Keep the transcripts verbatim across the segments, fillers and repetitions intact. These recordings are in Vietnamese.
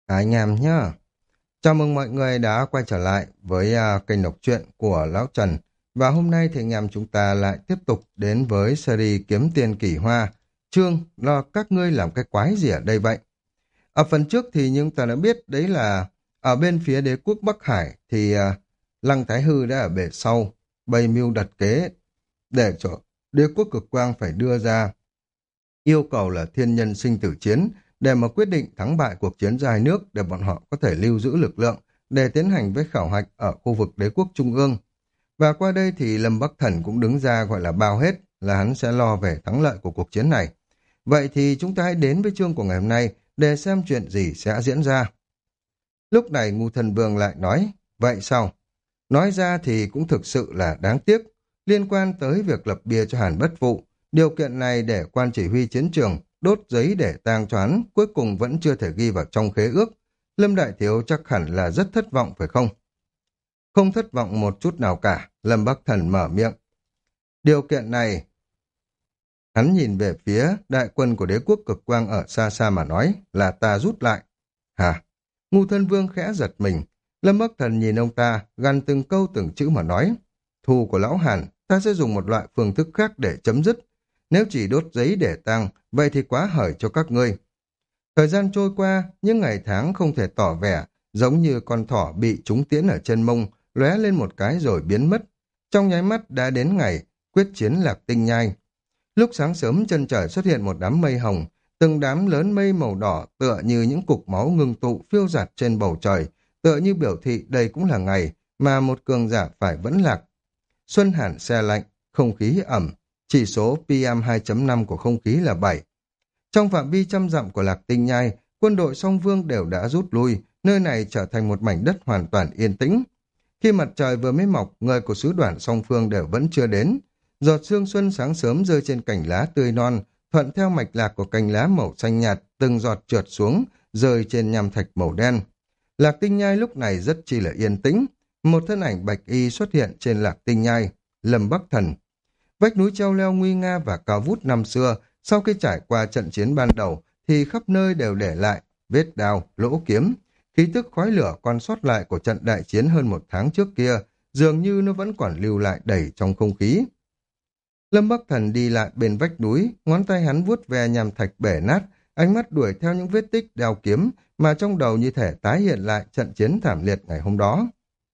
À, anh em nhá. Chào mừng mọi người đã quay trở lại với à, kênh đọc truyện của Lão Trần. Và hôm nay thì anh em chúng ta lại tiếp tục đến với series Kiếm Tiền Kỳ Hoa. Chương là các ngươi làm cái quái gì ở đây vậy? Ở phần trước thì chúng ta đã biết đấy là ở bên phía đế quốc Bắc Hải thì à, Lăng Thái Hư đã ở bề sau bày mưu đặt kế để cho đế quốc cực quang phải đưa ra yêu cầu là thiên nhân sinh tử chiến để mà quyết định thắng bại cuộc chiến dài nước để bọn họ có thể lưu giữ lực lượng để tiến hành với khảo hạch ở khu vực đế quốc trung ương. Và qua đây thì Lâm Bắc Thần cũng đứng ra gọi là bao hết là hắn sẽ lo về thắng lợi của cuộc chiến này. Vậy thì chúng ta hãy đến với chương của ngày hôm nay để xem chuyện gì sẽ diễn ra. Lúc này Ngu Thần Vương lại nói, vậy sao? Nói ra thì cũng thực sự là đáng tiếc, liên quan tới việc lập bia cho Hàn Bất Phụ. Điều kiện này để quan chỉ huy chiến trường đốt giấy để tang cho hắn, cuối cùng vẫn chưa thể ghi vào trong khế ước. Lâm Đại Thiếu chắc hẳn là rất thất vọng phải không? Không thất vọng một chút nào cả, Lâm Bắc Thần mở miệng. Điều kiện này, hắn nhìn về phía đại quân của đế quốc cực quang ở xa xa mà nói là ta rút lại. Hả? Ngu Thân Vương khẽ giật mình. Lâm Bắc Thần nhìn ông ta, gằn từng câu từng chữ mà nói. Thù của lão Hàn, ta sẽ dùng một loại phương thức khác để chấm dứt. Nếu chỉ đốt giấy để tang, vậy thì quá hời cho các ngươi. Thời gian trôi qua, những ngày tháng không thể tỏ vẻ, giống như con thỏ bị trúng tiễn ở chân mông, lóe lên một cái rồi biến mất. Trong nháy mắt đã đến ngày, quyết chiến Lạc Tinh Nhai. Lúc sáng sớm chân trời xuất hiện một đám mây hồng, từng đám lớn mây màu đỏ tựa như những cục máu ngưng tụ phiêu dạt trên bầu trời, tựa như biểu thị đây cũng là ngày mà một cường giả phải vẫn lạc. Xuân hàn se lạnh, không khí ẩm, chỉ số pê em hai chấm năm của không khí là bảy. Trong phạm vi trăm dặm của Lạc Tinh Nhai, quân đội song phương đều đã rút lui, nơi này trở thành một mảnh đất hoàn toàn yên tĩnh. Khi mặt trời vừa mới mọc, người của sứ đoàn song phương đều vẫn chưa đến. Giọt sương xuân sáng sớm rơi trên cành lá tươi non, thuận theo mạch lạc của cành lá màu xanh nhạt, từng giọt trượt xuống, rơi trên nham thạch màu đen. Lạc Tinh Nhai lúc này rất chi là yên tĩnh. Một thân ảnh bạch y xuất hiện trên Lạc Tinh Nhai, Lâm Bắc Thần. Vách núi treo leo nguy nga và cao vút năm xưa, sau khi trải qua trận chiến ban đầu, thì khắp nơi đều để lại vết đao, lỗ kiếm. Khí tức khói lửa còn sót lại của trận đại chiến hơn một tháng trước kia, dường như nó vẫn còn lưu lại đầy trong không khí. Lâm Bắc Thần đi lại bên vách núi, ngón tay hắn vuốt ve nhằm thạch bể nát, ánh mắt đuổi theo những vết tích đao kiếm mà trong đầu như thể tái hiện lại trận chiến thảm liệt ngày hôm đó.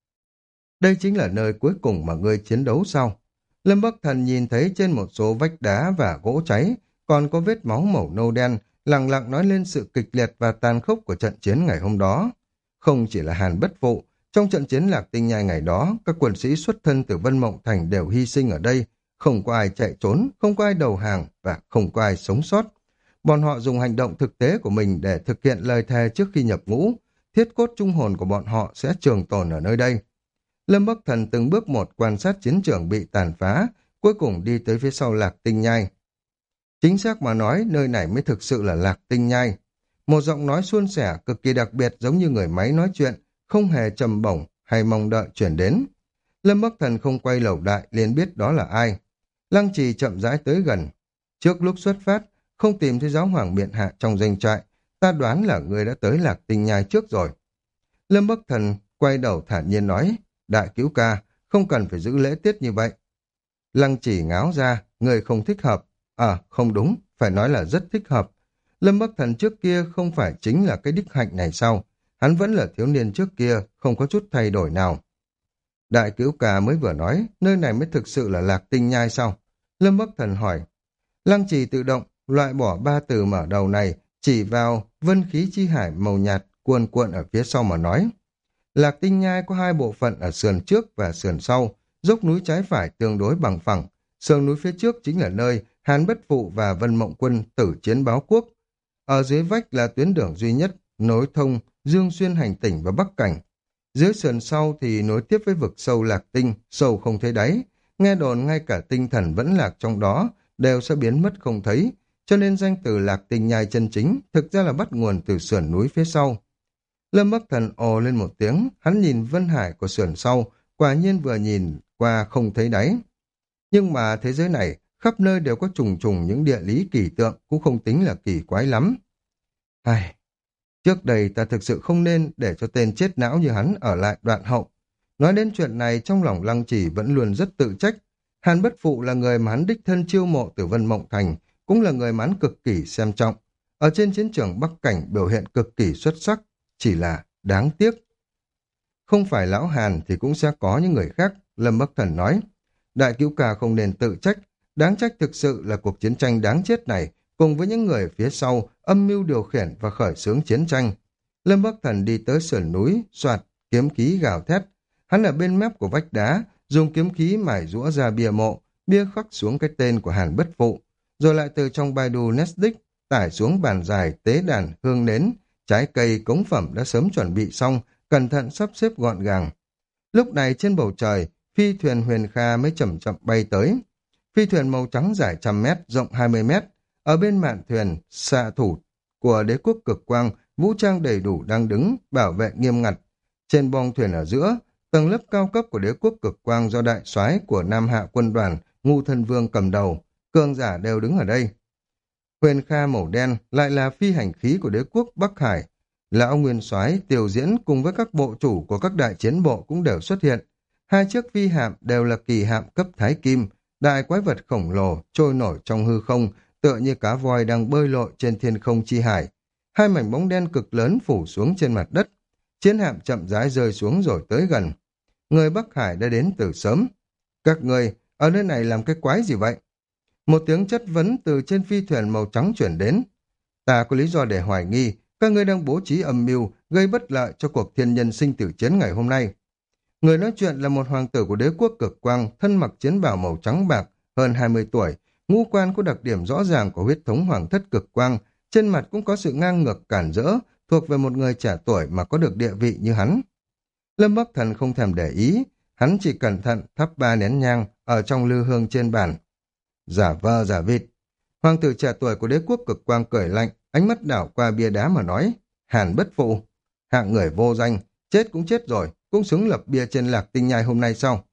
Đây chính là nơi cuối cùng mà ngươi chiến đấu sao? Lâm Bắc Thần nhìn thấy trên một số vách đá và gỗ cháy, còn có vết máu màu nâu đen, lặng lặng nói lên sự kịch liệt và tàn khốc của trận chiến ngày hôm đó. Không chỉ là Hàn Bất Phụ, trong trận chiến Lạc Tinh Nhai ngày đó, các quân sĩ xuất thân từ Vân Mộng Thành đều hy sinh ở đây, không có ai chạy trốn, không có ai đầu hàng và không có ai sống sót. Bọn họ dùng hành động thực tế của mình để thực hiện lời thề trước khi nhập ngũ, thiết cốt trung hồn của bọn họ sẽ trường tồn ở nơi đây. Lâm Bắc Thần từng bước một quan sát chiến trường bị tàn phá, cuối cùng đi tới phía sau Lạc Tinh Nhai. Chính xác mà nói, nơi này mới thực sự là Lạc Tinh Nhai. Một giọng nói suôn sẻ cực kỳ đặc biệt giống như người máy nói chuyện, không hề trầm bổng hay mong đợi chuyển đến. Lâm Bắc Thần không quay đầu lại liền biết đó là ai. Lăng Trì chậm rãi tới gần. Trước lúc xuất phát, không tìm thấy giáo hoàng miện hạ trong doanh trại, ta đoán là người đã tới Lạc Tinh Nhai trước rồi. Lâm Bắc Thần quay đầu thản nhiên nói, đại cứu ca, không cần phải giữ lễ tiết như vậy. Lăng Chỉ ngáo ra, người không thích hợp. À, không đúng, phải nói là rất thích hợp. Lâm Bắc Thần trước kia không phải chính là cái đích hạnh này sao? Hắn vẫn là thiếu niên trước kia, không có chút thay đổi nào. Đại cứu ca mới vừa nói, nơi này mới thực sự là Lạc Tinh Nhai sao? Lâm Bắc Thần hỏi. Lăng Trì tự động, loại bỏ ba từ mở đầu này, chỉ vào vân khí chi hải màu nhạt cuồn cuộn ở phía sau mà nói. Lạc Tinh Nhai có hai bộ phận ở sườn trước và sườn sau, dốc núi trái phải tương đối bằng phẳng. Sườn núi phía trước chính là nơi Hàn Bất Phụ và Vân Mộng Quân tử chiến báo quốc. Ở dưới vách là tuyến đường duy nhất, nối thông Dương Xuyên hành tỉnh và Bắc Cảnh. Dưới sườn sau thì nối tiếp với vực sâu Lạc Tinh, sâu không thấy đáy. Nghe đồn ngay cả tinh thần vẫn lạc trong đó, đều sẽ biến mất không thấy. Cho nên danh từ Lạc Tinh Nhai chân chính thực ra là bắt nguồn từ sườn núi phía sau. Lâm Bắc Thần ồ lên một tiếng, hắn nhìn Vân Hải của sườn sau, quả nhiên vừa nhìn qua không thấy đáy. Nhưng mà thế giới này, khắp nơi đều có trùng trùng những địa lý kỳ tượng, cũng không tính là kỳ quái lắm. Ai... Trước đây ta thực sự không nên để cho tên chết não như hắn ở lại đoạn hậu. Nói đến chuyện này trong lòng Lăng Chỉ vẫn luôn rất tự trách. Hàn Bất Phụ là người mà hắn đích thân chiêu mộ từ Vân Mộng Thành, cũng là người mà hắn cực kỳ xem trọng. Ở trên chiến trường Bắc Cảnh biểu hiện cực kỳ xuất sắc, chỉ là đáng tiếc. Không phải lão Hàn thì cũng sẽ có những người khác, Lâm Bắc Thần nói. Đại cứu ca không nên tự trách, đáng trách thực sự là cuộc chiến tranh đáng chết này, cùng với những người phía sau âm mưu điều khiển và khởi xướng chiến tranh. Lâm Bắc Thần đi tới sườn núi, soạt, kiếm khí gào thét. Hắn ở bên mép của vách đá, dùng kiếm khí mài rũa ra bia mộ, bia khắc xuống cái tên của Hàn Bất Phụ, rồi lại từ trong Baidu Netflix tải xuống bàn dài, tế đàn, hương nến, trái cây, cống phẩm đã sớm chuẩn bị xong, cẩn thận sắp xếp gọn gàng. Lúc này trên bầu trời, phi thuyền Huyền Kha mới chậm chậm bay tới. Phi thuyền màu trắng dài trăm mét, rộng hai mươi mét. Ở bên mạn thuyền, xạ thủ của đế quốc cực quang, vũ trang đầy đủ đang đứng, bảo vệ nghiêm ngặt. Trên bong thuyền ở giữa, tầng lớp cao cấp của đế quốc cực quang do đại soái của Nam Hạ quân đoàn, Ngu Thân Vương cầm đầu, cường giả đều đứng ở đây. Huyền Kha màu đen lại là phi hành khí của đế quốc Bắc Hải. Lão Nguyên Soái, Tiêu Diễn cùng với các bộ chủ của các đại chiến bộ cũng đều xuất hiện. Hai chiếc phi hạm đều là kỳ hạm cấp Thái Kim, đại quái vật khổng lồ trôi nổi trong hư không, tựa như cá voi đang bơi lội trên thiên không chi hải. Hai mảnh bóng đen cực lớn phủ xuống trên mặt đất. Chiến hạm chậm rãi rơi xuống rồi tới gần. Người Bắc Hải đã đến từ sớm. Các người ở nơi này làm cái quái gì vậy? Một tiếng chất vấn từ trên phi thuyền màu trắng chuyển đến. Ta có lý do để hoài nghi các ngươi đang bố trí âm mưu gây bất lợi cho cuộc thiên nhân sinh tử chiến ngày hôm nay. Người nói chuyện là một hoàng tử của đế quốc cực quang, thân mặc chiến bào màu trắng bạc, hơn hai mươi tuổi, ngũ quan có đặc điểm rõ ràng của huyết thống hoàng thất cực quang, trên mặt cũng có sự ngang ngược cản rỡ, thuộc về một người trẻ tuổi mà có được địa vị như hắn. Lâm Bắc Thần không thèm để ý, hắn chỉ cẩn thận thắp ba nén nhang ở trong lư hương trên bàn. Giả vờ giả vịt. Hoàng tử trẻ tuổi của đế quốc cực quang cười lạnh, ánh mắt đảo qua bia đá mà nói, Hàn Bất Phụ, hạng người vô danh, chết cũng chết rồi, cũng xứng lập bia trên Lạc Tinh Nhai hôm nay sau.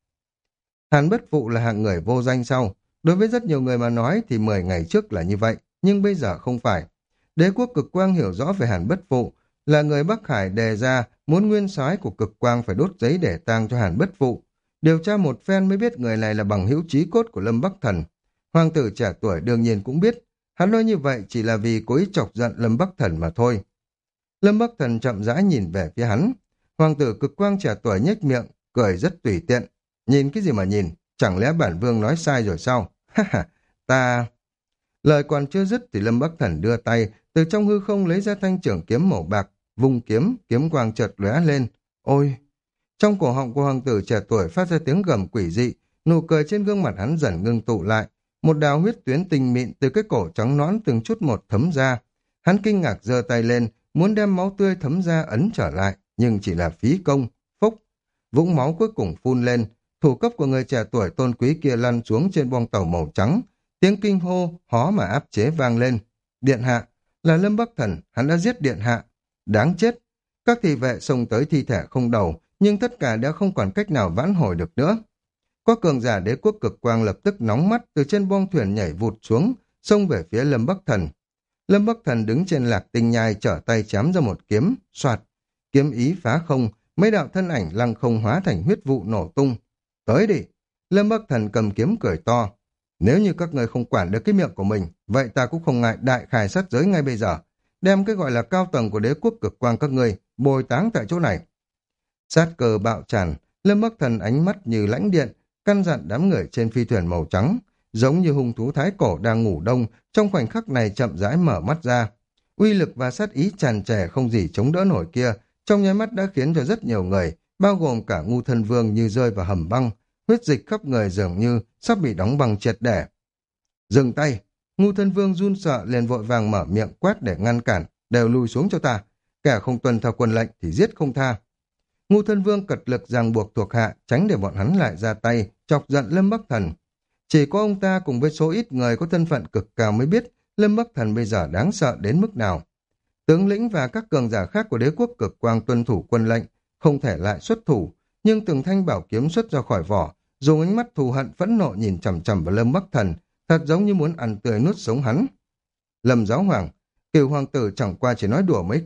Hàn Bất Phụ là hạng người vô danh sau, đối với rất nhiều người mà nói thì mười ngày trước là như vậy, nhưng bây giờ không phải. Đế quốc cực quang hiểu rõ về Hàn Bất Phụ, là người Bắc Hải đề ra muốn nguyên soái của cực quang phải đốt giấy để tang cho Hàn Bất Phụ. Điều tra một phen mới biết người này là bằng hữu chí cốt của Lâm Bắc Thần. Hoàng tử trẻ tuổi đương nhiên cũng biết, hắn nói như vậy chỉ là vì cố ý chọc giận Lâm Bắc Thần mà thôi. Lâm Bắc Thần chậm rãi nhìn về phía hắn. Hoàng tử cực quang trẻ tuổi nhếch miệng, cười rất tùy tiện. Nhìn cái gì mà nhìn, chẳng lẽ bản vương nói sai rồi sao? Ha ha, ta... Lời còn chưa dứt thì Lâm Bắc Thần đưa tay, từ trong hư không lấy ra thanh trưởng kiếm màu bạc, vung kiếm, kiếm quang chợt lóe lên. Ôi! Trong cổ họng của hoàng tử trẻ tuổi phát ra tiếng gầm quỷ dị, nụ cười trên gương mặt hắn dần ngưng tụ lại. Một đào huyết tuyến tinh mịn từ cái cổ trắng nõn từng chút một thấm ra. Hắn kinh ngạc giơ tay lên, muốn đem máu tươi thấm ra ấn trở lại, nhưng chỉ là phí công, phúc. Vũng máu cuối cùng phun lên, thủ cấp của người trẻ tuổi tôn quý kia lăn xuống trên boong tàu màu trắng. Tiếng kinh hô, hó mà áp chế vang lên. Điện hạ, là Lâm Bắc Thần, hắn đã giết điện hạ. Đáng chết. Các thị vệ xông tới thi thể không đầu, nhưng tất cả đã không còn cách nào vãn hồi được nữa. Có cường giả đế quốc cực quang lập tức nóng mắt từ trên boong thuyền nhảy vụt xuống, xông về phía Lâm Bắc Thần. Lâm Bắc Thần đứng trên Lạc Tinh Nhai trở tay chém ra một kiếm, soạt. Kiếm ý phá không, mấy đạo thân ảnh lăng không hóa thành huyết vụ nổ tung. Tới đi! Lâm Bắc Thần cầm kiếm cười to. Nếu như các người không quản được cái miệng của mình, vậy ta cũng không ngại đại khai sát giới ngay bây giờ. Đem cái gọi là cao tầng của đế quốc cực quang các người bồi táng tại chỗ này. Sát cơ bạo tràn, Lâm Bắc Thần ánh mắt như lãnh điện, căn dặn đám người trên phi thuyền màu trắng, giống như hung thú thái cổ đang ngủ đông, trong khoảnh khắc này chậm rãi mở mắt ra. Uy lực và sát ý tràn trề không gì chống đỡ nổi kia, trong nháy mắt đã khiến cho rất nhiều người, bao gồm cả Ngu Thân Vương như rơi vào hầm băng, huyết dịch khắp người dường như sắp bị đóng băng triệt để. Dừng tay! Ngu Thân Vương run sợ liền vội vàng mở miệng quát để ngăn cản, đều lùi xuống cho ta, kẻ không tuân theo quân lệnh thì giết không tha. Ngu Thân Vương cật lực ràng buộc thuộc hạ, tránh để bọn hắn lại ra tay, chọc giận Lâm Bắc Thần. Chỉ có ông ta cùng với số ít người có thân phận cực cao mới biết Lâm Bắc Thần bây giờ đáng sợ đến mức nào. Tướng lĩnh và các cường giả khác của đế quốc cực quang tuân thủ quân lệnh, không thể lại xuất thủ, nhưng từng thanh bảo kiếm xuất ra khỏi vỏ, dùng ánh mắt thù hận phẫn nộ nhìn chằm chằm vào Lâm Bắc Thần, thật giống như muốn ăn tươi nuốt sống hắn. Lâm Giáo Hoàng, Cửu hoàng tử chẳng qua chỉ nói đùa mấy câu,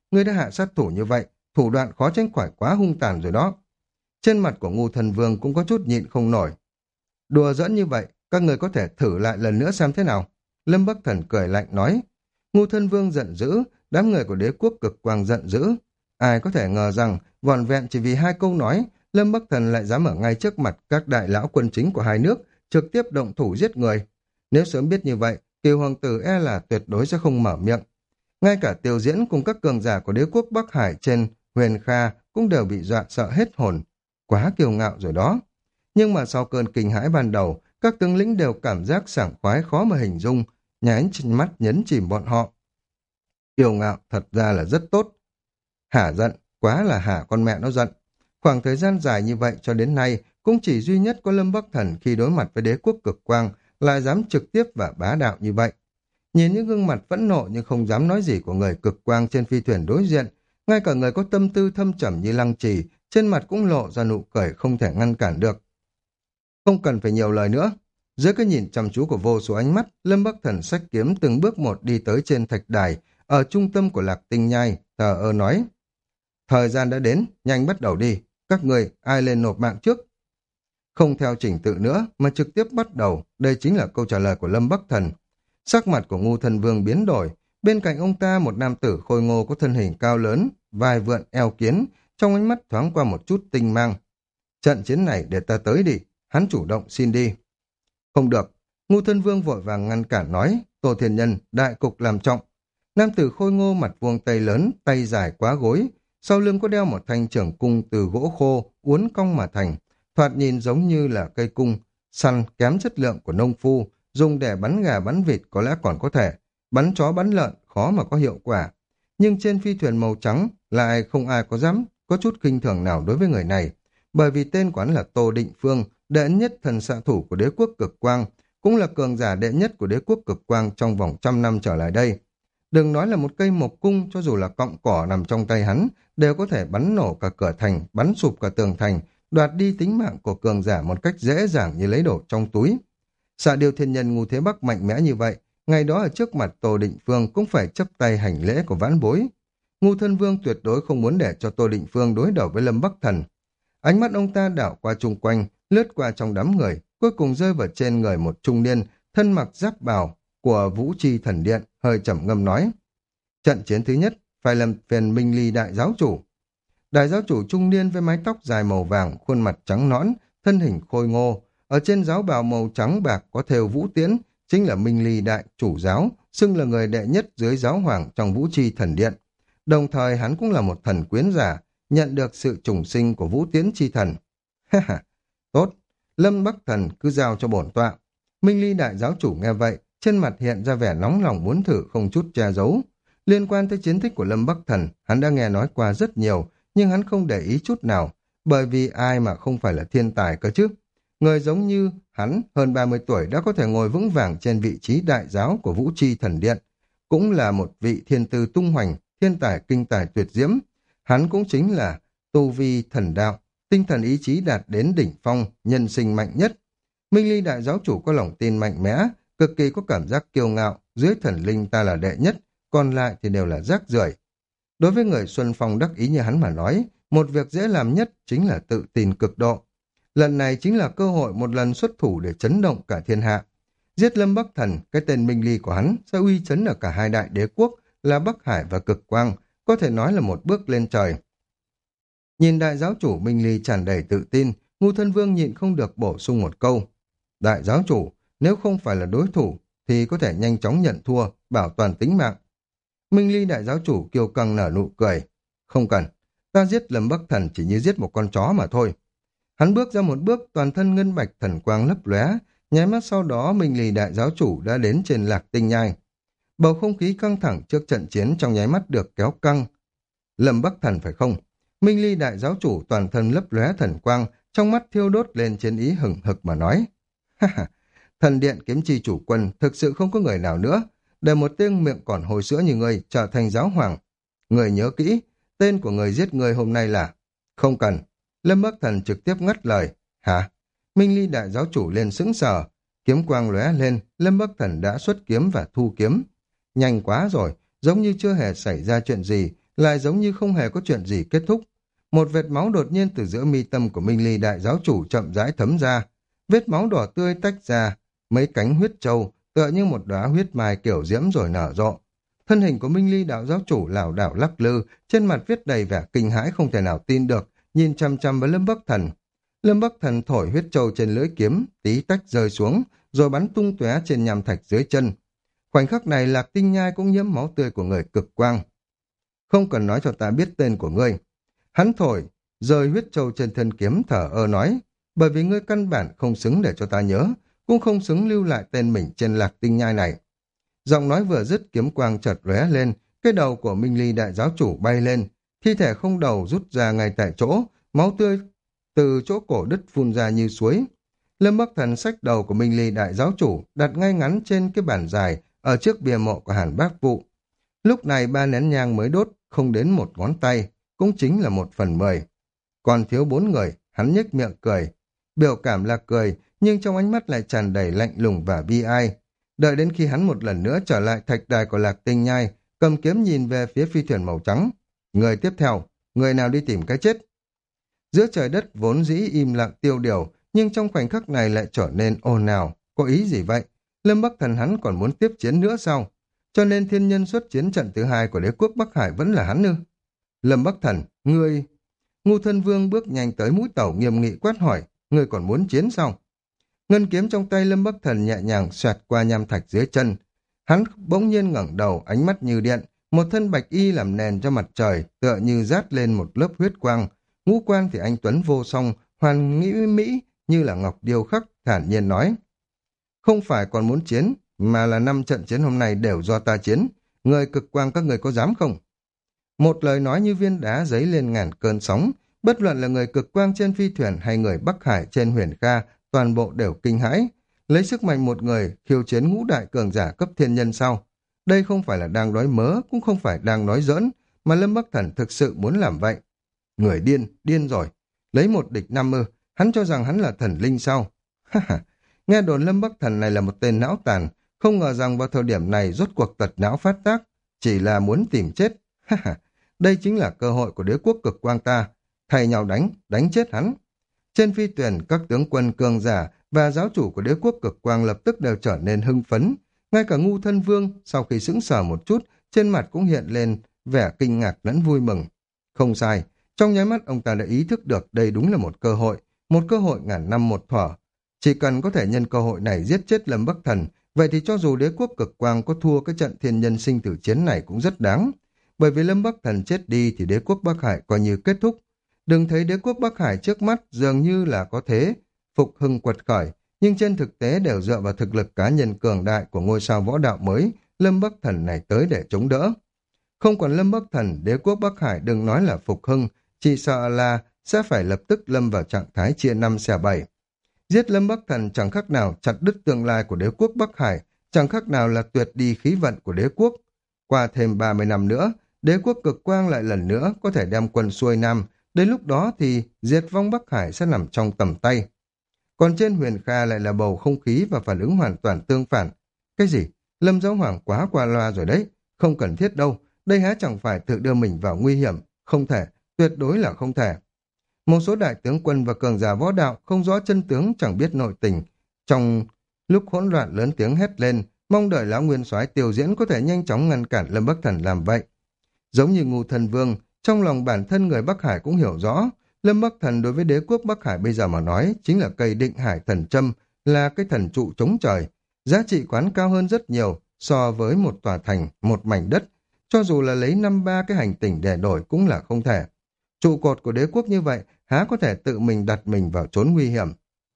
ngươi đã hạ sát thủ như vậy, thủ đoạn khó tránh khỏi quá hung tàn rồi đó. Trên mặt của Ngưu Thân Vương cũng có chút nhịn không nổi. Đùa giỡn như vậy, các người có thể thử lại lần nữa xem thế nào. Lâm Bắc Thần cười lạnh nói. Ngưu Thân Vương giận dữ, đám người của đế quốc cực quang giận dữ. Ai có thể ngờ rằng, vỏn vẹn chỉ vì hai câu nói, Lâm Bắc Thần lại dám ở ngay trước mặt các đại lão quân chính của hai nước, trực tiếp động thủ giết người. Nếu sớm biết như vậy, Kiều Hoàng tử e là tuyệt đối sẽ không mở miệng. Ngay cả Tiêu Diễn cùng các cường giả của đế quốc Bắc Hải trên Huyền Kha cũng đều bị dọa sợ hết hồn. Quá kiêu ngạo rồi đó. Nhưng mà sau cơn kinh hãi ban đầu, các tướng lĩnh đều cảm giác sảng khoái khó mà hình dung, nháy mắt nhấn chìm bọn họ. Kiêu ngạo thật ra là rất tốt. Hả giận, quá là hả con mẹ nó giận. Khoảng thời gian dài như vậy cho đến nay, cũng chỉ duy nhất có Lâm Bắc Thần khi đối mặt với đế quốc cực quang lại dám trực tiếp và bá đạo như vậy. Nhìn những gương mặt phẫn nộ nhưng không dám nói gì của người cực quang trên phi thuyền đối diện, ngay cả người có tâm tư thâm trầm như Lăng Trì, trên mặt cũng lộ ra nụ cười không thể ngăn cản được. Không cần phải nhiều lời nữa. Dưới cái nhìn chăm chú của vô số ánh mắt, Lâm Bắc Thần xách kiếm từng bước một đi tới trên thạch đài, ở trung tâm của Lạc Tinh Nhai, thờ ơ nói. Thời gian đã đến, nhanh bắt đầu đi. Các người, ai lên nộp mạng trước? Không theo trình tự nữa, mà trực tiếp bắt đầu, đây chính là câu trả lời của Lâm Bắc Thần. Sắc mặt của Ngưu Thân Vương biến đổi, bên cạnh ông ta một nam tử khôi ngô có thân hình cao lớn, vai vượn eo kiến, trong ánh mắt thoáng qua một chút tinh mang. Trận chiến này để ta tới đi, hắn chủ động xin đi. Không được, Ngưu Thân Vương vội vàng ngăn cản nói, Tô Thiên Nhân, đại cục làm trọng. Nam tử khôi ngô mặt vuông tay lớn, tay dài quá gối, sau lưng có đeo một thanh trưởng cung từ gỗ khô, uốn cong mà thành, thoạt nhìn giống như là cây cung, săn kém chất lượng của nông phu, dùng để bắn gà bắn vịt có lẽ còn có thể, bắn chó bắn lợn khó mà có hiệu quả. Nhưng trên phi thuyền màu trắng lại không ai có dám có chút khinh thường nào đối với người này, bởi vì tên quán là Tô Định Phương, đệ nhất thần xạ thủ của đế quốc cực quang, cũng là cường giả đệ nhất của đế quốc cực quang trong vòng trăm năm trở lại đây. Đừng nói là một cây mộc cung, cho dù là cọng cỏ nằm trong tay hắn, đều có thể bắn nổ cả cửa thành, bắn sụp cả tường thành, đoạt đi tính mạng của cường giả một cách dễ dàng như lấy đồ trong túi. Xạ Điêu Thiên Nhân Ngưu Thế Bắc mạnh mẽ như vậy, ngày đó ở trước mặt Tô Định Phương cũng phải chấp tay hành lễ của vãn bối. Ngưu Thân Vương tuyệt đối không muốn để cho Tô Định Phương đối đầu với Lâm Bắc Thần. Ánh mắt ông ta đảo qua chung quanh, lướt qua trong đám người, cuối cùng rơi vào trên người một trung niên, thân mặc giáp bào của Vũ Chi Thần Điện, hơi trầm ngâm nói. Trận chiến thứ nhất, phải làm phiền Minh Ly đại giáo chủ. Đại giáo chủ trung niên với mái tóc dài màu vàng, khuôn mặt trắng nõn, thân hình khôi ngô. Ở trên giáo bào màu trắng bạc có thêu vũ tiễn, chính là Minh Ly đại chủ giáo, xưng là người đệ nhất dưới giáo hoàng trong Vũ Chi Thần Điện. Đồng thời hắn cũng là một thần quyến giả, nhận được sự trùng sinh của Vũ Tiễn Chi Thần. Ha ha, tốt, Lâm Bắc Thần cứ giao cho bổn tọa. Minh Ly đại giáo chủ nghe vậy, trên mặt hiện ra vẻ nóng lòng muốn thử không chút che giấu. Liên quan tới chiến tích của Lâm Bắc Thần, hắn đã nghe nói qua rất nhiều, nhưng hắn không để ý chút nào, bởi vì ai mà không phải là thiên tài cơ chứ. Người giống như hắn, hơn ba mươi tuổi đã có thể ngồi vững vàng trên vị trí đại giáo của Vũ Chi Thần Điện, cũng là một vị thiên tư tung hoành, thiên tài kinh tài tuyệt diễm. Hắn cũng chính là tu vi thần đạo, tinh thần ý chí đạt đến đỉnh phong, nhân sinh mạnh nhất. Minh Ly đại giáo chủ có lòng tin mạnh mẽ, cực kỳ có cảm giác kiêu ngạo, dưới thần linh ta là đệ nhất, còn lại thì đều là rác rưởi. Đối với người Xuân Phong đắc ý như hắn mà nói, một việc dễ làm nhất chính là tự tin cực độ. Lần này chính là cơ hội một lần xuất thủ để chấn động cả thiên hạ. Giết Lâm Bắc Thần, cái tên Minh Ly của hắn sẽ uy chấn ở cả hai đại đế quốc là Bắc Hải và Cực Quang, có thể nói là một bước lên trời. Nhìn đại giáo chủ Minh Ly tràn đầy tự tin, Ngưu Thân Vương nhịn không được bổ sung một câu. Đại giáo chủ, nếu không phải là đối thủ, thì có thể nhanh chóng nhận thua, bảo toàn tính mạng. Minh Ly đại giáo chủ kiêu căng nở nụ cười. Không cần, ta giết Lâm Bắc Thần chỉ như giết một con chó mà thôi. Hắn bước ra một bước, toàn thân ngân bạch thần quang lấp lóe, nháy mắt sau đó Minh Ly đại giáo chủ đã đến trên Lạc Tinh Nhai. Bầu không khí căng thẳng trước trận chiến trong nháy mắt được kéo căng. Lâm Bắc Thần phải không? Minh Ly đại giáo chủ toàn thân lấp lóe thần quang, trong mắt thiêu đốt lên chiến ý hừng hực mà nói. Ha ha, Thần Điện kiếm chi chủ quân thực sự không có người nào nữa, để một tên miệng còn hồi sữa như người trở thành giáo hoàng. Người nhớ kỹ, tên của người giết người hôm nay là... Không cần. Lâm Bắc Thần trực tiếp ngắt lời. Hả? Minh Ly đại giáo chủ lên sững sờ, kiếm quang lóe lên, Lâm Bắc Thần đã xuất kiếm và thu kiếm. Nhanh quá rồi, giống như chưa hề xảy ra chuyện gì, lại giống như không hề có chuyện gì kết thúc. Một vệt máu đột nhiên từ giữa mi tâm của Minh Ly đại giáo chủ chậm rãi thấm ra. Vết máu đỏ tươi tách ra, mấy cánh huyết trâu tựa như một đóa huyết mai kiểu diễm rồi nở rộ. Thân hình của Minh Ly đạo giáo chủ lảo đảo lắc lư, trên mặt viết đầy vẻ kinh hãi không thể nào tin được, nhìn chăm chăm với Lâm Bắc Thần. Lâm Bắc Thần thổi huyết trâu trên lưỡi kiếm, tí tách rơi xuống, rồi bắn tung tóe trên nham thạch dưới chân. Khoảnh khắc này Lạc Tinh Nhai cũng nhiễm máu tươi của người cực quang. Không cần nói cho ta biết tên của ngươi. Hắn thổi, rơi huyết trâu trên thân kiếm thở ơ nói, bởi vì ngươi căn bản không xứng để cho ta nhớ, cũng không xứng lưu lại tên mình trên Lạc Tinh Nhai này. Giọng nói vừa dứt, kiếm quang chợt lóe lên, cái đầu của Minh Ly đại giáo chủ bay lên, thi thể không đầu rút ra ngay tại chỗ, máu tươi từ chỗ cổ đứt phun ra như suối. Lâm Bắc Thần xách đầu của Minh Ly đại giáo chủ đặt ngay ngắn trên cái bàn dài ở trước bia mộ của Hàn Bác Vụ. Lúc này ba nén nhang mới đốt, không đến một ngón tay, cũng chính là một phần mười. Còn thiếu bốn người, hắn nhếch miệng cười. Biểu cảm là cười, nhưng trong ánh mắt lại tràn đầy lạnh lùng và bi ai. Đợi đến khi hắn một lần nữa trở lại thạch đài của Lạc Tinh Nhai, cầm kiếm nhìn về phía phi thuyền màu trắng. Người tiếp theo, người nào đi tìm cái chết? Giữa trời đất vốn dĩ im lặng tiêu điều, nhưng trong khoảnh khắc này lại trở nên ồn ào. Có ý gì vậy? Lâm Bắc Thần hắn còn muốn tiếp chiến nữa sao? Cho nên thiên nhân xuất chiến trận thứ hai của đế quốc Bắc Hải vẫn là hắn ư? Lâm Bắc Thần, ngươi... Ngu Thân Vương bước nhanh tới mũi tàu nghiêm nghị quát hỏi, ngươi còn muốn chiến sao? Ngân kiếm trong tay Lâm Bắc Thần nhẹ nhàng xoẹt qua nham thạch dưới chân. Hắn bỗng nhiên ngẩng đầu, ánh mắt như điện, một thân bạch y làm nền cho mặt trời, tựa như rát lên một lớp huyết quang. Ngũ quan thì anh tuấn vô song, hoàn nghĩ mỹ như là ngọc điêu khắc, thản nhiên nói: không phải còn muốn chiến, mà là năm trận chiến hôm nay đều do ta chiến. Người cực quang các người có dám không? Một lời nói như viên đá dấy lên ngàn cơn sóng, bất luận là người cực quang trên phi thuyền hay người Bắc Hải trên Huyền Kha, toàn bộ đều kinh hãi. Lấy sức mạnh một người khiêu chiến ngũ đại cường giả cấp thiên nhân sau. Đây không phải là đang nói mớ, cũng không phải đang nói giỡn, mà Lâm Bắc Thần thực sự muốn làm vậy. Người điên, điên rồi. Lấy một địch năm ư, hắn cho rằng hắn là thần linh sao? Ha ha, nghe đồn Lâm Bắc Thần này là một tên não tàn, không ngờ rằng vào thời điểm này rốt cuộc tật não phát tác, chỉ là muốn tìm chết. Ha ha, đây chính là cơ hội của đế quốc cực quang ta. Thay nhau đánh, đánh chết hắn. Trên phi thuyền, các tướng quân cường giả và giáo chủ của đế quốc cực quang lập tức đều trở nên hưng phấn. Ngay cả Ngu Thân Vương, sau khi sững sờ một chút, trên mặt cũng hiện lên vẻ kinh ngạc lẫn vui mừng. Không sai, trong nháy mắt ông ta đã ý thức được đây đúng là một cơ hội, một cơ hội ngàn năm một thuở. Chỉ cần có thể nhân cơ hội này giết chết Lâm Bắc Thần, vậy thì cho dù đế quốc cực quang có thua cái trận thiên nhân sinh tử chiến này cũng rất đáng. Bởi vì Lâm Bắc Thần chết đi thì đế quốc Bắc Hải coi như kết thúc. Đừng thấy đế quốc Bắc Hải trước mắt dường như là có thế phục hưng quật khởi, nhưng trên thực tế đều dựa vào thực lực cá nhân cường đại của ngôi sao võ đạo mới Lâm Bắc Thần này tới để chống đỡ. Không còn Lâm Bắc Thần, đế quốc Bắc Hải đừng nói là phục hưng, chỉ sợ là sẽ phải lập tức lâm vào trạng thái chia năm xẻ bảy. Giết Lâm Bắc Thần chẳng khác nào chặt đứt tương lai của đế quốc Bắc Hải, chẳng khác nào là tuyệt đi khí vận của đế quốc. Qua thêm ba mươi năm nữa, đế quốc cực quang lại lần nữa có thể đem quân xuôi Nam, đến lúc đó thì diệt vong Bắc Hải sẽ nằm trong tầm tay. Còn trên Huyền Kha lại là bầu không khí và phản ứng hoàn toàn tương phản. Cái gì? Lâm Giáo Hoàng quá qua loa rồi đấy, không cần thiết đâu, đây há chẳng phải tự đưa mình vào nguy hiểm, không thể, tuyệt đối là không thể. Một số đại tướng quân và cường giả võ đạo không rõ chân tướng chẳng biết nội tình. Trong lúc hỗn loạn lớn tiếng hét lên, mong đợi lão nguyên soái Tiêu Diễn có thể nhanh chóng ngăn cản Lâm Bắc Thần làm vậy. Giống như Ngu Thần Vương, trong lòng bản thân người Bắc Hải cũng hiểu rõ, Lâm Bắc Thần đối với đế quốc Bắc Hải bây giờ mà nói chính là cây định hải thần châm, là cái thần trụ chống trời. Giá trị quán cao hơn rất nhiều so với một tòa thành, một mảnh đất. Cho dù là lấy năm ba cái hành tinh để đổi cũng là không thể. Trụ cột của đế quốc như vậy há có thể tự mình đặt mình vào chốn nguy hiểm.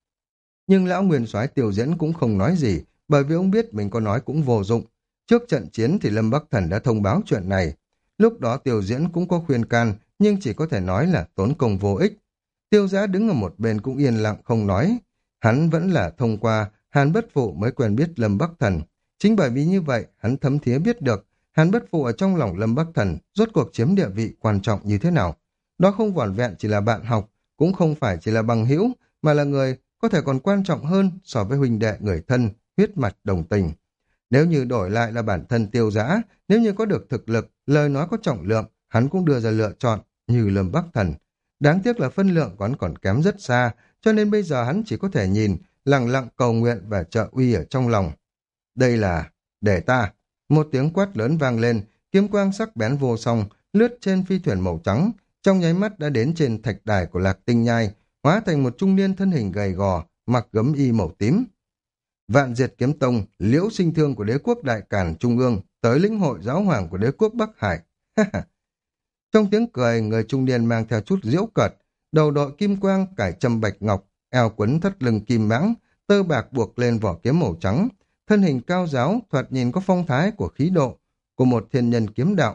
Nhưng lão nguyên soái Tiêu Diễn cũng không nói gì, bởi vì ông biết mình có nói cũng vô dụng. Trước trận chiến thì Lâm Bắc Thần đã thông báo chuyện này. Lúc đó Tiêu Diễn cũng có khuyên can, nhưng chỉ có thể nói là tốn công vô ích. Tiêu Giã đứng ở một bên cũng yên lặng không nói. Hắn vẫn là thông qua Hàn Bất Phụ mới quen biết Lâm Bắc Thần. Chính bởi vì như vậy, hắn thấm thía biết được Hàn Bất Phụ ở trong lòng Lâm Bắc Thần rốt cuộc chiếm địa vị quan trọng như thế nào. Đó không vỏn vẹn chỉ là bạn học, cũng không phải chỉ là bằng hữu, mà là người có thể còn quan trọng hơn so với huynh đệ người thân, huyết mạch đồng tình. Nếu như đổi lại là bản thân Tiêu Giã, nếu như có được thực lực, lời nói có trọng lượng, hắn cũng đưa ra lựa chọn như Lâm Bắc Thần. Đáng tiếc là phân lượng của hắn còn kém rất xa, cho nên bây giờ hắn chỉ có thể nhìn, lặng lặng cầu nguyện và trợ uy ở trong lòng. Đây là để ta. Một tiếng quát lớn vang lên, kiếm quang sắc bén vô song lướt trên phi thuyền màu trắng, trong nháy mắt đã đến trên thạch đài của Lạc Tinh Nhai, hóa thành một trung niên thân hình gầy gò, mặc gấm y màu tím. Vạn Diệt Kiếm Tông, Liễu Sinh Thương của đế quốc Đại Càn Trung ương, tới lĩnh hội giáo hoàng của đế quốc Bắc Hải. Trong tiếng cười, người trung niên mang theo chút giễu cợt, đầu đội kim quang, cải châm bạch ngọc, eo quấn thắt lưng kim mãng, tơ bạc buộc lên vỏ kiếm màu trắng, thân hình cao giáo, thoạt nhìn có phong thái của khí độ của một thiên nhân kiếm đạo.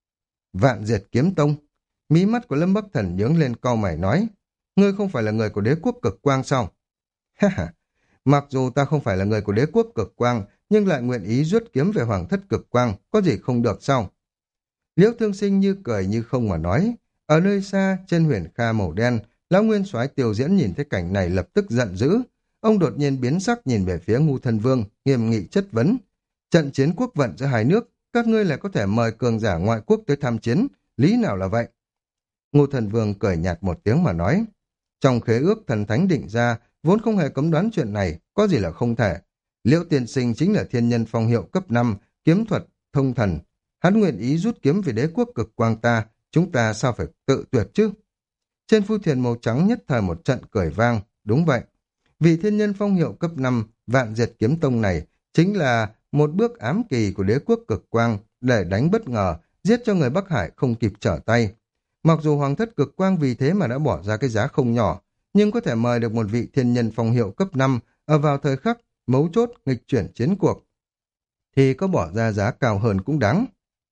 Vạn Diệt Kiếm Tông. Mí mắt của Lâm Bắc Thần nhướng lên, cau mày nói, ngươi không phải là người của đế quốc Cực Quang sao? Ha ha, mặc dù ta không phải là người của đế quốc Cực Quang, nhưng lại nguyện ý rút kiếm về Hoàng thất Cực Quang, có gì không được sao? Liễu Thương Sinh như cười như không mà nói. Ở nơi xa, trên huyền kha màu đen, lão nguyên soái Tiêu Diễn nhìn thấy cảnh này lập tức giận dữ. Ông đột nhiên biến sắc nhìn về phía Ngu Thân Vương, nghiêm nghị chất vấn. Trận chiến quốc vận giữa hai nước, các ngươi lại có thể mời cường giả ngoại quốc tới tham chiến, lý nào là vậy? Ngu Thần Vương cười nhạt một tiếng mà nói. Trong khế ước thần thánh định ra, vốn không hề cấm đoán chuyện này, có gì là không thể. Liễu tiên sinh chính là thiên nhân phong hiệu cấp năm, kiếm thuật, thông thần. Hắn nguyện ý rút kiếm về đế quốc Cực Quang ta, chúng ta sao phải tự tuyệt chứ? Trên phu thuyền màu trắng nhất thời một trận cười vang, đúng vậy. Vì thiên nhân phong hiệu cấp năm, Vạn Diệt Kiếm Tông này chính là một bước ám kỳ của đế quốc Cực Quang để đánh bất ngờ, giết cho người Bắc Hải không kịp trở tay. Mặc dù Hoàng thất Cực Quang vì thế mà đã bỏ ra cái giá không nhỏ, nhưng có thể mời được một vị thiên nhân phong hiệu cấp năm ở vào thời khắc mấu chốt nghịch chuyển chiến cuộc, thì có bỏ ra giá cao hơn cũng đáng.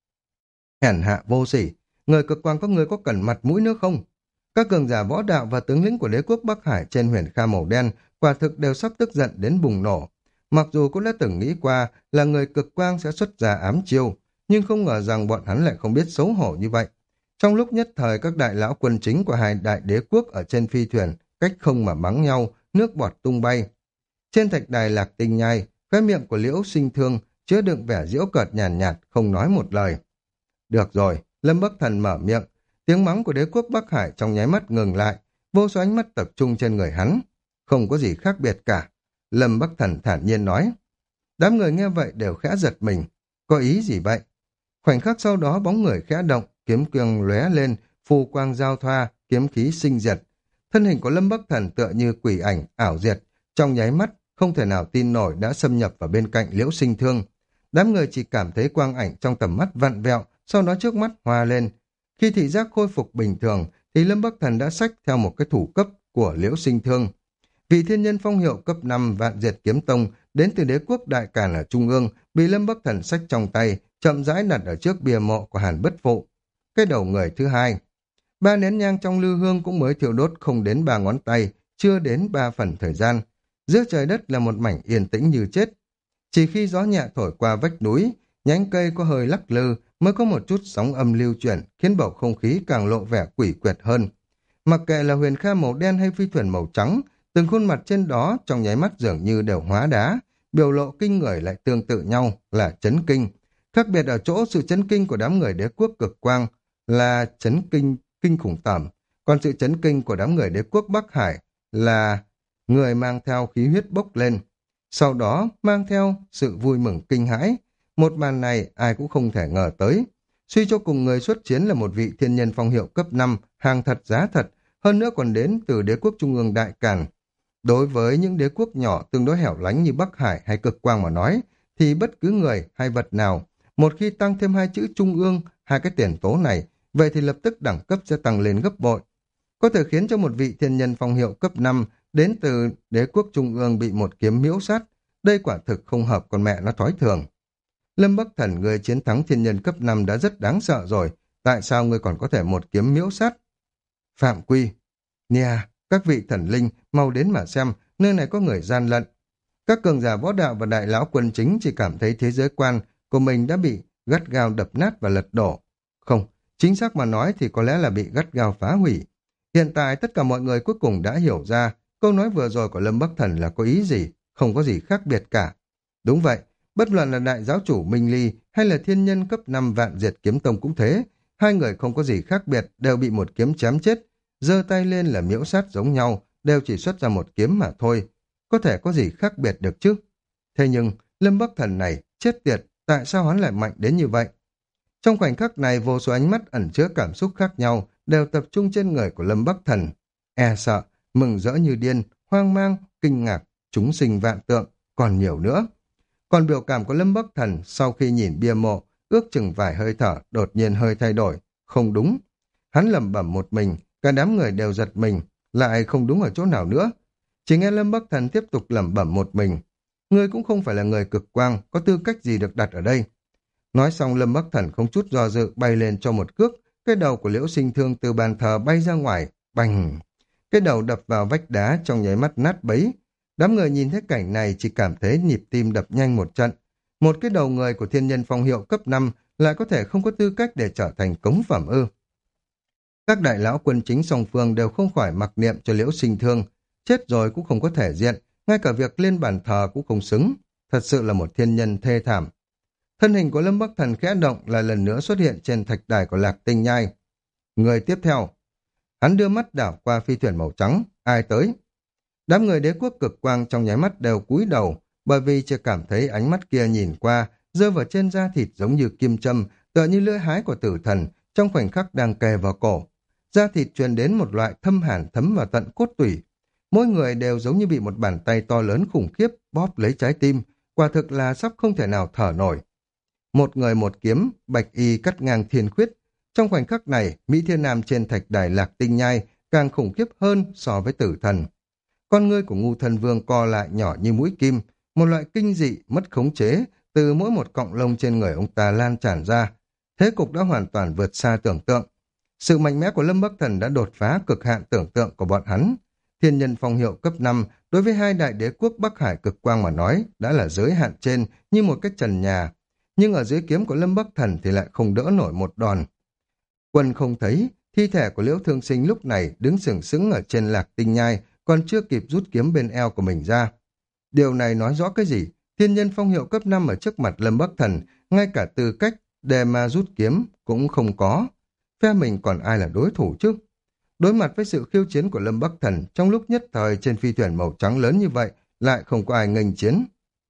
Hèn hạ vô sỉ, người Cực Quang có người có cần mặt mũi nữa không? Các cường giả võ đạo và tướng lĩnh của đế quốc Bắc Hải trên huyền kha màu đen quả thực đều sắp tức giận đến bùng nổ. Mặc dù cũng đã từng nghĩ qua là người Cực Quang sẽ xuất ra ám chiêu, nhưng không ngờ rằng bọn hắn lại không biết xấu hổ như vậy. Trong lúc nhất thời, các đại lão quân chính của hai đại đế quốc ở trên phi thuyền cách không mà mắng nhau, nước bọt tung bay. Trên thạch đài Lạc Tinh Nhai, cái miệng của Liễu Sinh Thương chứa đựng vẻ giễu cợt nhàn nhạt, nhạt, không nói một lời. Được rồi, Lâm Bắc Thần mở miệng, tiếng mắng của đế quốc Bắc Hải trong nháy mắt ngừng lại, vô số ánh mắt tập trung trên người hắn. Không có gì khác biệt cả. Lâm Bắc Thần thản nhiên nói. Đám người nghe vậy đều khẽ giật mình. Có ý gì vậy? Khoảnh khắc sau đó bóng người khẽ động, kiếm quang lóe lên, phù quang giao thoa, kiếm khí sinh diệt. Thân hình của Lâm Bắc Thần tựa như quỷ ảnh, ảo diệt, trong nháy mắt, không thể nào tin nổi đã xâm nhập vào bên cạnh Liễu Sinh Thương. Đám người chỉ cảm thấy quang ảnh trong tầm mắt vặn vẹo, sau đó trước mắt hoa lên. Khi thị giác khôi phục bình thường, thì Lâm Bắc Thần đã xách theo một cái thủ cấp của Liễu Sinh Thương. Vị thiên nhân phong hiệu cấp năm Vạn Diệt Kiếm Tông đến từ đế quốc Đại Càn ở Trung ương, bị Lâm Bắc Thần xách trong tay, chậm rãi đặt ở trước bia mộ của Hàn Bất Phụ. Cái đầu người thứ hai. Ba nén nhang trong lư hương cũng mới thiêu đốt không đến ba ngón tay, chưa đến ba phần thời gian. Giữa trời đất là một mảnh yên tĩnh như chết. Chỉ khi gió nhẹ thổi qua vách núi, nhánh cây có hơi lắc lư mới có một chút sóng âm lưu chuyển, khiến bầu không khí càng lộ vẻ quỷ quyệt hơn. Mặc kệ là huyền kha màu đen hay phi thuyền màu trắng, từng khuôn mặt trên đó trong nháy mắt dường như đều hóa đá, biểu lộ kinh người lại tương tự nhau là chấn kinh. Khác biệt ở chỗ sự chấn kinh của đám người đế quốc Cực Quang là chấn kinh kinh khủng tởm, còn sự chấn kinh của đám người đế quốc Bắc Hải là người mang theo khí huyết bốc lên, sau đó mang theo sự vui mừng kinh hãi. Một màn này ai cũng không thể ngờ tới. Suy cho cùng người xuất chiến là một vị thiên nhân phong hiệu cấp năm, hàng thật giá thật, hơn nữa còn đến từ đế quốc Trung ương Đại Càn. Đối với những đế quốc nhỏ tương đối hẻo lánh như Bắc Hải hay Cực Quang mà nói, thì bất cứ người hay vật nào, một khi tăng thêm hai chữ Trung ương, hai cái tiền tố này, vậy thì lập tức đẳng cấp sẽ tăng lên gấp bội. Có thể khiến cho một vị thiên nhân phong hiệu cấp năm đến từ đế quốc Trung ương bị một kiếm miễu sát, đây quả thực không hợp con mẹ nó thói thường. Lâm Bắc Thần, người chiến thắng thiên nhân cấp năm đã rất đáng sợ rồi, tại sao ngươi còn có thể một kiếm miễu sát? Phạm Quy, Nia, các vị thần linh, mau đến mà xem, nơi này có người gian lận. Các cường giả võ đạo và đại lão quân chính chỉ cảm thấy thế giới quan của mình đã bị gắt gao đập nát và lật đổ. Không, chính xác mà nói thì có lẽ là bị gắt gao phá hủy. Hiện tại tất cả mọi người cuối cùng đã hiểu ra câu nói vừa rồi của Lâm Bắc Thần là có ý gì, không có gì khác biệt cả. Đúng vậy, bất luận là đại giáo chủ Minh Ly hay là thiên nhân cấp năm Vạn Diệt Kiếm Tông cũng thế, Hai người không có gì khác biệt, đều bị một kiếm chém chết. Giơ tay lên là miễu sát giống nhau, đều chỉ xuất ra một kiếm mà thôi. Có thể có gì khác biệt được chứ? Thế nhưng, Lâm Bắc Thần này, chết tiệt, tại sao hắn lại mạnh đến như vậy? Trong khoảnh khắc này, vô số ánh mắt ẩn chứa cảm xúc khác nhau, đều tập trung trên người của Lâm Bắc Thần. E sợ, mừng rỡ như điên, hoang mang, kinh ngạc, chúng sinh vạn tượng, còn nhiều nữa. Còn biểu cảm của Lâm Bắc Thần sau khi nhìn bia mộ, ước chừng vài hơi thở, đột nhiên hơi thay đổi. Không đúng. Hắn lẩm bẩm một mình, cả đám người đều giật mình, lại không đúng ở chỗ nào nữa. Chỉ nghe Lâm Bắc Thần tiếp tục lẩm bẩm một mình. Ngươi cũng không phải là người cực quang, có tư cách gì được đặt ở đây. Nói xong Lâm Bắc Thần không chút do dự bay lên cho một cước, cái đầu của Liễu Sinh Thương từ bàn thờ bay ra ngoài, bành. Cái đầu đập vào vách đá trong nháy mắt nát bấy. Đám người nhìn thấy cảnh này chỉ cảm thấy nhịp tim đập nhanh một trận. Một cái đầu người của thiên nhân phong hiệu cấp năm lại có thể không có tư cách để trở thành cống phẩm ư. Các đại lão quân chính song phương đều không khỏi mặc niệm cho Liễu Sinh Thương. Chết rồi cũng không có thể diện, ngay cả việc lên bàn thờ cũng không xứng. Thật sự là một thiên nhân thê thảm. Thân hình của Lâm Bắc Thần khẽ động là lần nữa xuất hiện trên thạch đài của Lạc Tinh Nhai. Người tiếp theo. Hắn đưa mắt đảo qua phi thuyền màu trắng. Ai tới? Đám người đế quốc cực quang trong nháy mắt đều cúi đầu, bởi vì chưa cảm thấy ánh mắt kia nhìn qua, rơi vào trên da thịt giống như kim châm, tựa như lưỡi hái của tử thần, trong khoảnh khắc đang kề vào cổ. Da thịt truyền đến một loại thâm hàn thấm vào tận cốt tủy. Mỗi người đều giống như bị một bàn tay to lớn khủng khiếp bóp lấy trái tim, quả thực là sắp không thể nào thở nổi. Một người một kiếm, bạch y cắt ngang thiên khuyết. Trong khoảnh khắc này, Mỹ Thiên Nam trên thạch đài Lạc Tinh Nhai càng khủng khiếp hơn so với tử thần. Con ngươi của ngu thần vương co lại nhỏ như mũi kim, một loại kinh dị, mất khống chế, từ mỗi một cọng lông trên người ông ta lan tràn ra. Thế cục đã hoàn toàn vượt xa tưởng tượng. Sự mạnh mẽ của Lâm Bắc Thần đã đột phá cực hạn tưởng tượng của bọn hắn. Thiên nhân phong hiệu cấp năm đối với hai đại đế quốc Bắc Hải cực quang mà nói đã là giới hạn trên như một cái trần nhà. Nhưng ở dưới kiếm của Lâm Bắc Thần thì lại không đỡ nổi một đòn. Quân không thấy, thi thể của Liễu Thương Sinh lúc này đứng sừng sững ở trên Lạc Tinh Nhai, còn chưa kịp rút kiếm bên eo của mình ra. Điều này nói rõ cái gì? Thiên nhân phong hiệu cấp năm ở trước mặt Lâm Bắc Thần, ngay cả tư cách để mà rút kiếm cũng không có. Phe mình còn ai là đối thủ chứ? Đối mặt với sự khiêu chiến của Lâm Bắc Thần, trong lúc nhất thời trên phi thuyền màu trắng lớn như vậy, lại không có ai nghênh chiến.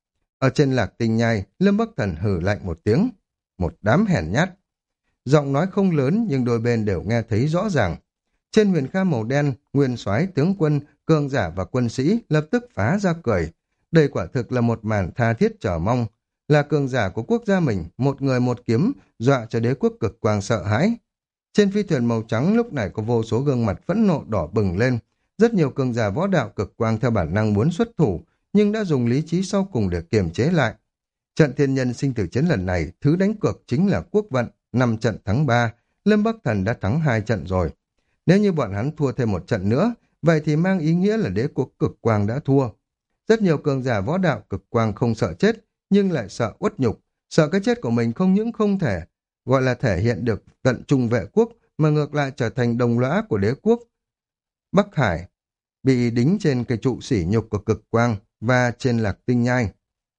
Ở trên Lạc Tinh Nhai, Lâm Bắc Thần hừ lạnh một tiếng. Một đám hèn nhát. Giọng nói không lớn nhưng đôi bên đều nghe thấy rõ ràng. Trên huyền kha màu đen, nguyên soái tướng quân, cường giả và quân sĩ lập tức phá ra cười. Đây quả thực là một màn tha thiết chờ mong. Là cường giả của quốc gia mình, một người một kiếm, dọa cho đế quốc cực quang sợ hãi. Trên phi thuyền màu trắng lúc này có vô số gương mặt phẫn nộ đỏ bừng lên. Rất nhiều cường giả võ đạo cực quang theo bản năng muốn xuất thủ, nhưng đã dùng lý trí sau cùng để kiềm chế lại. Trận thiên nhân sinh tử chiến lần này, thứ đánh cược chính là quốc vận, năm trận thắng ba, Lâm Bắc Thần đã thắng hai trận rồi. Nếu như bọn hắn thua thêm một trận nữa, vậy thì mang ý nghĩa là đế quốc cực quang đã thua. Rất nhiều cường giả võ đạo cực quang không sợ chết, nhưng lại sợ uất nhục, sợ cái chết của mình không những không thể, gọi là thể hiện được tận trung vệ quốc, mà ngược lại trở thành đồng lõa của đế quốc. Bắc Hải bị đính trên cái trụ sỉ nhục của cực quang và trên Lạc Tinh Nhai.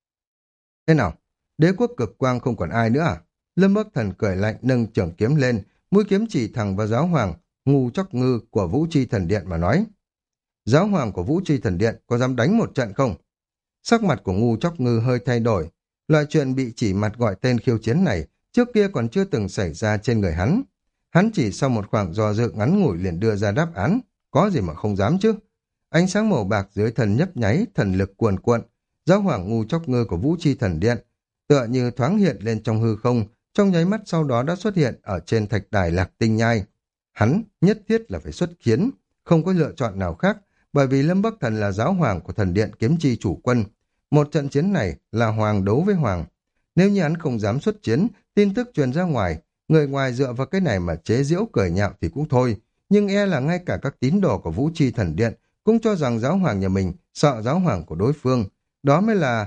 Thế nào? Đế quốc cực quang không còn ai nữa à? Lâm Bắc Thần cười lạnh nâng trường kiếm lên, mũi kiếm chỉ thẳng vào giáo hoàng ngu chóc ngư của Vũ Chi Thần Điện mà nói. Giáo hoàng của Vũ Chi Thần Điện có dám đánh một trận không? Sắc mặt của ngu chóc ngư hơi thay đổi. Loại chuyện bị chỉ mặt gọi tên khiêu chiến này trước kia còn chưa từng xảy ra trên người hắn. Hắn chỉ sau một khoảng do dự ngắn ngủi liền đưa ra đáp án. Có gì mà không dám chứ? Ánh sáng màu bạc dưới thần nhấp nháy, thần lực cuồn cuộn. Giáo hoàng ngu chóc ngư của Vũ Chi Thần Điện tựa như thoáng hiện lên trong hư không, trong nháy mắt sau đó đã xuất hiện ở trên thạch đài Lạc Tinh Nhai. Hắn nhất thiết là phải xuất chiến, không có lựa chọn nào khác, bởi vì Lâm Bắc Thần là giáo hoàng của thần điện kiếm chi chủ quân. Một trận chiến này là hoàng đấu với hoàng. Nếu như hắn không dám xuất chiến, tin tức truyền ra ngoài, người ngoài dựa vào cái này mà chế giễu cười nhạo thì cũng thôi, nhưng e là ngay cả các tín đồ của Vũ Chi Thần Điện cũng cho rằng giáo hoàng nhà mình sợ giáo hoàng của đối phương. Đó mới là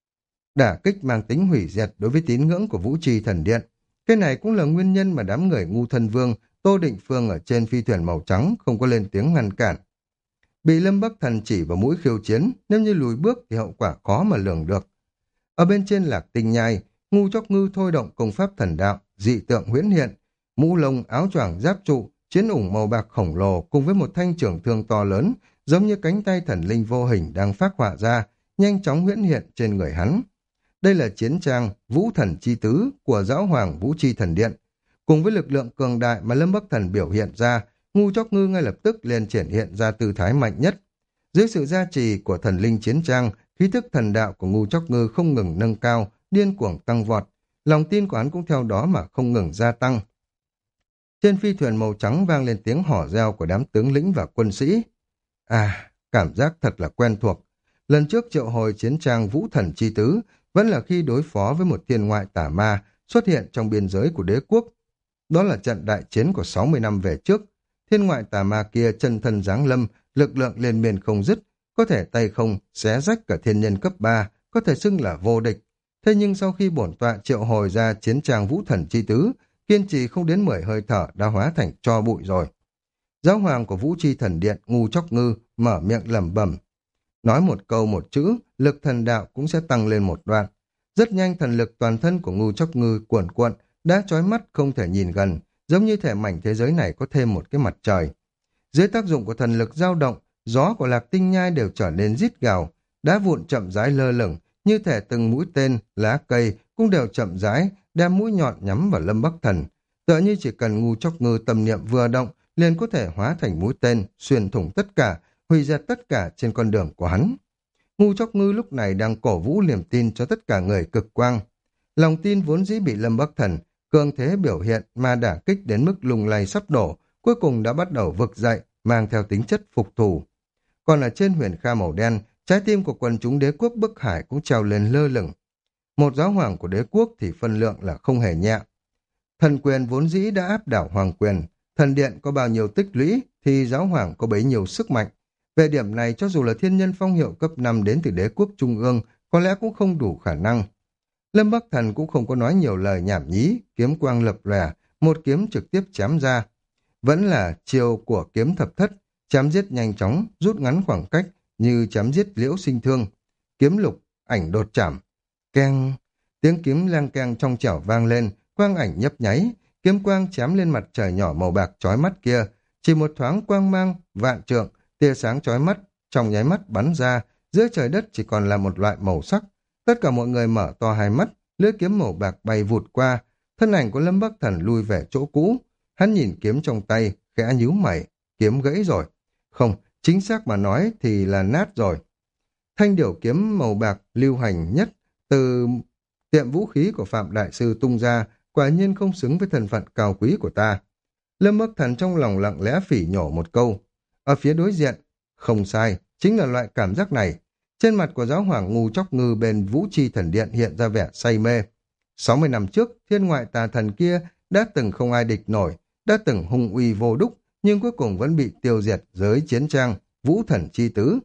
đả kích mang tính hủy diệt đối với tín ngưỡng của Vũ Chi Thần Điện. Cái này cũng là nguyên nhân mà đám người ngu thân vương, Tô Định Phương ở trên phi thuyền màu trắng không có lên tiếng ngăn cản. Bị Lâm Bắc Thần chỉ vào mũi khiêu chiến, nếu như lùi bước thì hậu quả khó mà lường được. Ở bên trên Lạc Tinh Nhai, ngu chóc ngư thôi động công pháp thần đạo, dị tượng huyễn hiện. mũ lông, áo choàng, giáp trụ, chiến ủng màu bạc khổng lồ cùng với một thanh trường thương to lớn, giống như cánh tay thần linh vô hình đang phác họa ra, nhanh chóng huyễn hiện trên người hắn. Đây là chiến trang Vũ Thần Chi Tứ của Giáo Hoàng Vũ Chi Thần Điện. Cùng với lực lượng cường đại mà Lâm Bắc Thần biểu hiện ra, Ngu Chóc Ngư ngay lập tức liền triển hiện ra tư thái mạnh nhất. Dưới sự gia trì của thần linh chiến trang, khí thức thần đạo của Ngu Chóc Ngư không ngừng nâng cao, điên cuồng tăng vọt. Lòng tin của hắn cũng theo đó mà không ngừng gia tăng. Trên phi thuyền màu trắng vang lên tiếng hò reo của đám tướng lĩnh và quân sĩ. À, cảm giác thật là quen thuộc. Lần trước triệu hồi chiến trang Vũ Thần Chi Tứ vẫn là khi đối phó với một thiên ngoại tà ma xuất hiện trong biên giới của đế quốc. Đó là trận đại chiến của sáu mươi năm về trước. Thiên ngoại tà ma kia chân thân giáng lâm, lực lượng liên miên không dứt, có thể tay không xé rách cả thiên nhân cấp ba, có thể xưng là vô địch. Thế nhưng sau khi bổn tọa triệu hồi ra chiến trang Vũ Thần Chi Tứ, kiên trì không đến mười hơi thở đã hóa thành tro bụi rồi. Giáo hoàng của Vũ Chi Thần Điện Ngu Chóc Ngư mở miệng lẩm bẩm. Nói một câu một chữ, lực thần đạo cũng sẽ tăng lên một đoạn. Rất nhanh thần lực toàn thân của Ngu Chóc Ngư cuồn cuộn, đã chói mắt không thể nhìn gần, giống như thể mảnh thế giới này có thêm một cái mặt trời. Dưới tác dụng của thần lực dao động, gió của Lạc Tinh Nhai đều trở nên rít gào, đá vụn chậm rãi lơ lửng, như thể từng mũi tên, lá cây cũng đều chậm rãi đem mũi nhọn nhắm vào Lâm Bắc Thần. Tựa như chỉ cần Ngu Chóc Ngư tâm niệm vừa động, liền có thể hóa thành mũi tên, xuyên thủng tất cả, hủy diệt tất cả trên con đường của hắn. Ngu Chóc Ngư lúc này đang cổ vũ niềm tin cho tất cả người cực quang. Lòng tin vốn dĩ bị Lâm Bắc Thần cường thế biểu hiện mà đả kích đến mức lung lay sắp đổ, cuối cùng đã bắt đầu vực dậy, mang theo tính chất phục thù. Còn ở trên huyền kha màu đen, trái tim của quần chúng đế quốc Bức Hải cũng treo lên lơ lửng. Một giáo hoàng của đế quốc thì phân lượng là không hề nhẹ. Thần quyền vốn dĩ đã áp đảo hoàng quyền, thần điện có bao nhiêu tích lũy thì giáo hoàng có bấy nhiêu sức mạnh. Về điểm này cho dù là thiên nhân phong hiệu cấp năm đến từ đế quốc trung ương, có lẽ cũng không đủ khả năng. Lâm Bắc Thần cũng không có nói nhiều lời nhảm nhí, kiếm quang lập lòe, một kiếm trực tiếp chém ra. Vẫn là chiêu của kiếm thập thất, chém giết nhanh chóng, rút ngắn khoảng cách như chém giết liễu sinh thương. Kiếm lục, ảnh đột chảm. Keng, tiếng kiếm lang keng trong trẻo vang lên, quang ảnh nhấp nháy, kiếm quang chém lên mặt trời nhỏ màu bạc chói mắt kia, chỉ một thoáng quang mang vạn trượng, tia sáng chói mắt trong nháy mắt bắn ra, giữa trời đất chỉ còn là một loại màu sắc. Tất cả mọi người mở to hai mắt, lưỡi kiếm màu bạc bay vụt qua, thân ảnh của Lâm Bắc Thần lui về chỗ cũ. Hắn nhìn kiếm trong tay, khẽ nhíu mày, kiếm gãy rồi. Không, chính xác mà nói thì là nát rồi. Thanh điểu kiếm màu bạc lưu hành nhất từ tiệm vũ khí của Phạm Đại Sư tung ra, quả nhiên không xứng với thân phận cao quý của ta. Lâm Bắc Thần trong lòng lặng lẽ phỉ nhổ một câu. Ở phía đối diện, không sai, chính là loại cảm giác này. Trên mặt của giáo hoàng Ngu Chóc Ngư bên Vũ Chi Thần Điện hiện ra vẻ say mê. sáu mươi năm trước, thiên ngoại tà thần kia đã từng không ai địch nổi, đã từng hung uy vô đúc, nhưng cuối cùng vẫn bị tiêu diệt dưới chiến trang Vũ Thần Chi Tứ.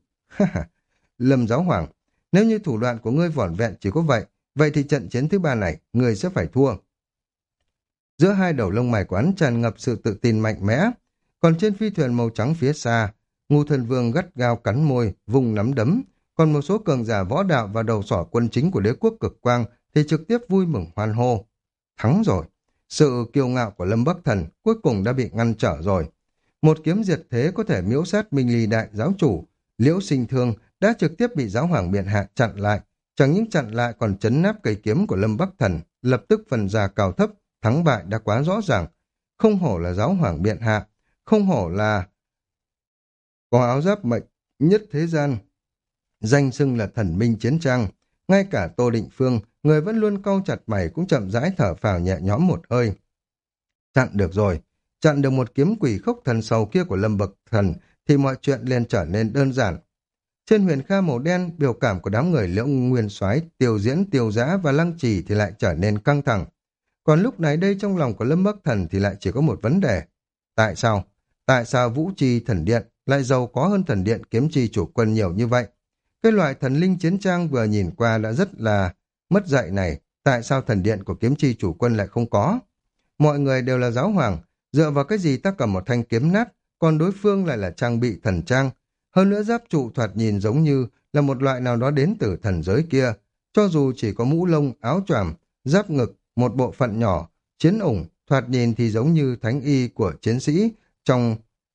Lâm giáo hoàng, nếu như thủ đoạn của ngươi vỏn vẹn chỉ có vậy, vậy thì trận chiến thứ ba này, ngươi sẽ phải thua. Giữa hai đầu lông mày của hắn tràn ngập sự tự tin mạnh mẽ, còn trên phi thuyền màu trắng phía xa, Ngu Thần Vương gắt gao cắn môi, vùng nắm đấm, còn một số cường giả võ đạo và đầu sỏ quân chính của đế quốc cực quang thì trực tiếp vui mừng hoan hô. Thắng rồi, sự kiêu ngạo của Lâm Bắc Thần cuối cùng đã bị ngăn trở rồi. Một kiếm diệt thế có thể miễu sát Minh Ly đại giáo chủ, Liễu Sinh Thương đã trực tiếp bị giáo hoàng biện hạ chặn lại, chẳng những chặn lại còn chấn nát cây kiếm của Lâm Bắc Thần, lập tức phần ra cao thấp, thắng bại đã quá rõ ràng. Không hổ là giáo hoàng biện hạ, không hổ là có áo giáp mệnh nhất thế gian, danh xưng là thần minh chiến trang. Ngay cả Tô Định Phương, người vẫn luôn cau chặt mày cũng chậm rãi thở phào nhẹ nhõm một hơi. Chặn được rồi, chặn được một kiếm quỷ khốc thần sầu kia của Lâm Bậc Thần thì mọi chuyện liền trở nên đơn giản. Trên huyền kha màu đen, biểu cảm của đám người Liễu Nguyên Soái, Tiêu Diễn, Tiêu Giã và Lăng Trì thì lại trở nên căng thẳng. Còn lúc này đây trong lòng của Lâm Bắc Thần thì lại chỉ có một vấn đề. Tại sao? Tại sao Vũ Chi Thần Điện lại giàu có hơn Thần Điện Kiếm Chi chủ quân nhiều như vậy? Cái loại thần linh chiến trang vừa nhìn qua đã rất là mất dạy này, tại sao thần điện của kiếm chi chủ quân lại không có? Mọi người đều là giáo hoàng, dựa vào cái gì ta cầm một thanh kiếm nát, còn đối phương lại là trang bị thần trang. Hơn nữa giáp trụ thoạt nhìn giống như là một loại nào đó đến từ thần giới kia, cho dù chỉ có mũ lông, áo choàng, giáp ngực, một bộ phận nhỏ, chiến ủng, thoạt nhìn thì giống như thánh y của chiến sĩ trong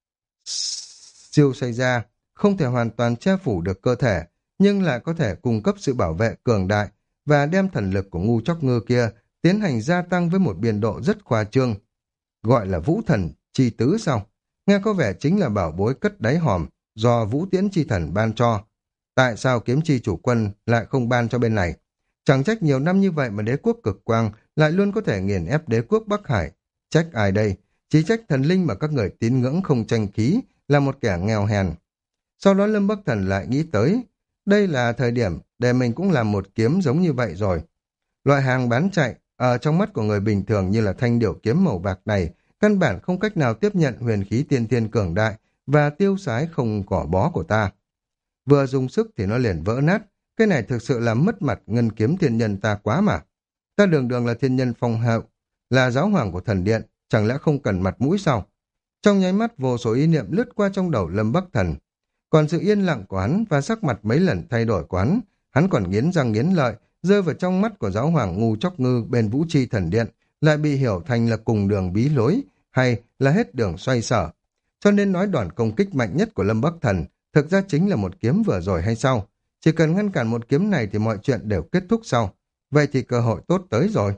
siêu xây ra, không thể hoàn toàn che phủ được cơ thể, nhưng lại có thể cung cấp sự bảo vệ cường đại và đem thần lực của ngu chóc ngư kia tiến hành gia tăng với một biên độ rất khoa trương. Gọi là vũ thần chi tứ sao? Nghe có vẻ chính là bảo bối cất đáy hòm do vũ tiễn chi thần ban cho. Tại sao kiếm chi chủ quân lại không ban cho bên này? Chẳng trách nhiều năm như vậy mà đế quốc cực quang lại luôn có thể nghiền ép đế quốc Bắc Hải. Trách ai đây? Chỉ trách thần linh mà các người tín ngưỡng không tranh khí là một kẻ nghèo hèn. Sau đó Lâm Bắc Thần lại nghĩ tới, đây là thời điểm để mình cũng làm một kiếm giống như vậy rồi. Loại hàng bán chạy, ở trong mắt của người bình thường như là thanh điểu kiếm màu bạc này, căn bản không cách nào tiếp nhận huyền khí tiên thiên cường đại và tiêu sái không cỏ bó của ta. Vừa dùng sức thì nó liền vỡ nát, cái này thực sự là mất mặt ngân kiếm thiên nhân ta quá mà. Ta đường đường là thiên nhân phong hậu, là giáo hoàng của thần điện, chẳng lẽ không cần mặt mũi sao? Trong nháy mắt vô số ý niệm lướt qua trong đầu Lâm Bắc Thần. Còn sự yên lặng của hắn và sắc mặt mấy lần thay đổi của hắn, hắn còn nghiến răng nghiến lợi, rơi vào trong mắt của giáo hoàng ngu chóc ngư bên Vũ Chi thần điện, lại bị hiểu thành là cùng đường bí lối, hay là hết đường xoay sở. Cho nên nói đòn công kích mạnh nhất của Lâm Bắc Thần thực ra chính là một kiếm vừa rồi hay sao? Chỉ cần ngăn cản một kiếm này thì mọi chuyện đều kết thúc sau. Vậy thì cơ hội tốt tới rồi.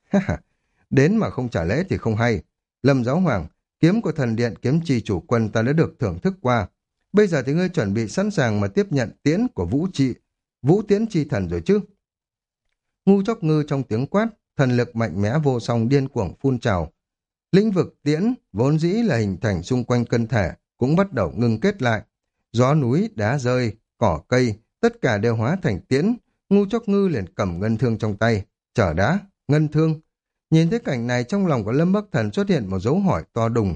Đến mà không trả lễ thì không hay. Lâm giáo hoàng, kiếm của thần điện kiếm chi chủ quân ta đã được thưởng thức qua. Bây giờ thì ngươi chuẩn bị sẵn sàng mà tiếp nhận tiễn của vũ trị, vũ tiễn chi thần rồi chứ? Ngu chóc ngư trong tiếng quát, thần lực mạnh mẽ vô song điên cuồng phun trào. Lĩnh vực tiễn vốn dĩ là hình thành xung quanh cân thể cũng bắt đầu ngưng kết lại. Gió núi, đá rơi, cỏ cây, tất cả đều hóa thành tiễn. Ngu chóc ngư liền cầm ngân thương trong tay. Chờ đã, ngân thương. Nhìn thấy cảnh này trong lòng của Lâm Bắc Thần xuất hiện một dấu hỏi to đùng.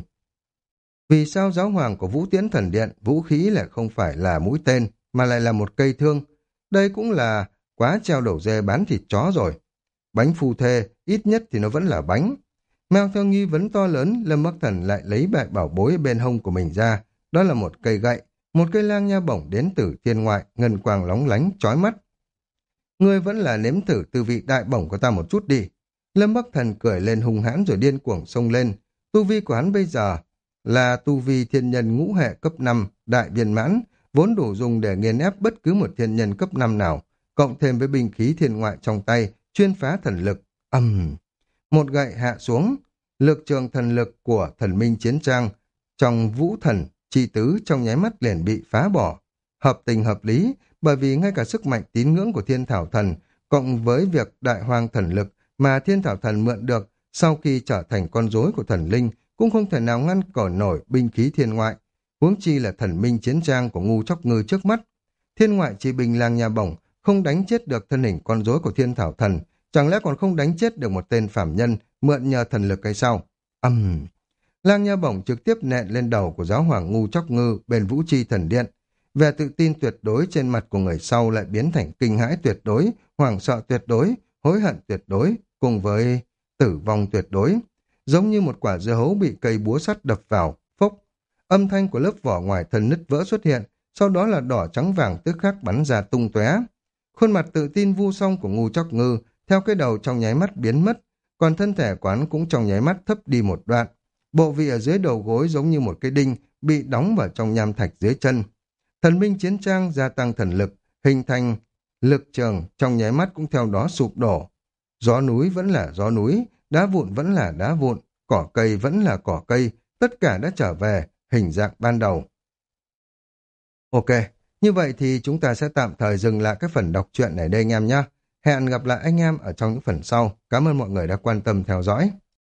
Vì sao giáo hoàng của Vũ Tiễn Thần Điện vũ khí lại không phải là mũi tên mà lại là một cây thương? Đây cũng là quá treo đầu dê bán thịt chó rồi. Bánh phu thê, ít nhất thì nó vẫn là bánh. Mang theo nghi vấn to lớn, Lâm Bắc Thần lại lấy bại bảo bối bên hông của mình ra. Đó là một cây gậy, một cây lang nha bổng đến từ thiên ngoại, ngân quang lóng lánh, chói mắt. Ngươi vẫn là nếm thử tư vị đại bổng của ta một chút đi. Lâm Bắc Thần cười lên hung hãn rồi điên cuồng xông lên. Tu vi của hắn bây giờ là tu vi thiên nhân ngũ hệ cấp năm, đại viên mãn, vốn đủ dùng để nghiền ép bất cứ một thiên nhân cấp năm nào, cộng thêm với binh khí thiên ngoại trong tay, chuyên phá thần lực. Ầm, um, một gậy hạ xuống, lực trường thần lực của thần minh chiến trang trong vũ thần chi tứ trong nháy mắt liền bị phá bỏ. Hợp tình hợp lý, bởi vì ngay cả sức mạnh tín ngưỡng của thiên thảo thần, cộng với việc đại hoang thần lực mà thiên thảo thần mượn được sau khi trở thành con rối của thần linh, cũng không thể nào ngăn cản nổi binh khí thiên ngoại, huống chi là thần minh chiến trang của ngu chóc ngư trước mắt. Thiên ngoại chi binh lang nha bổng không đánh chết được thân hình con rối của thiên thảo thần, chẳng lẽ còn không đánh chết được một tên phàm nhân mượn nhờ thần lực hay sao? Ầm, um. Lang nha bổng trực tiếp nện lên đầu của giáo hoàng ngu chóc ngư bên Vũ Chi thần điện. Vẻ tự tin tuyệt đối trên mặt của người sau lại biến thành kinh hãi tuyệt đối, hoảng sợ tuyệt đối, hối hận tuyệt đối, cùng với tử vong tuyệt đối. Giống như một quả dưa hấu bị cây búa sắt đập vào, phốc. Âm thanh của lớp vỏ ngoài thân nứt vỡ xuất hiện, sau đó là đỏ trắng vàng tức khắc bắn ra tung tóe. Khuôn mặt tự tin vô song của ngu chóc ngư theo cái đầu trong nháy mắt biến mất, còn thân thể quán cũng trong nháy mắt thấp đi một đoạn. Bộ vị ở dưới đầu gối giống như một cái đinh bị đóng vào trong nham thạch dưới chân. Thần minh chiến trang gia tăng thần lực, hình thành lực trường trong nháy mắt cũng theo đó sụp đổ. Gió núi vẫn là gió núi, đá vụn vẫn là đá vụn, cỏ cây vẫn là cỏ cây, tất cả đã trở về hình dạng ban đầu. Ok, như vậy thì chúng ta sẽ tạm thời dừng lại cái phần đọc truyện này đây anh em nhé. Hẹn gặp lại anh em ở trong những phần sau. Cảm ơn mọi người đã quan tâm theo dõi.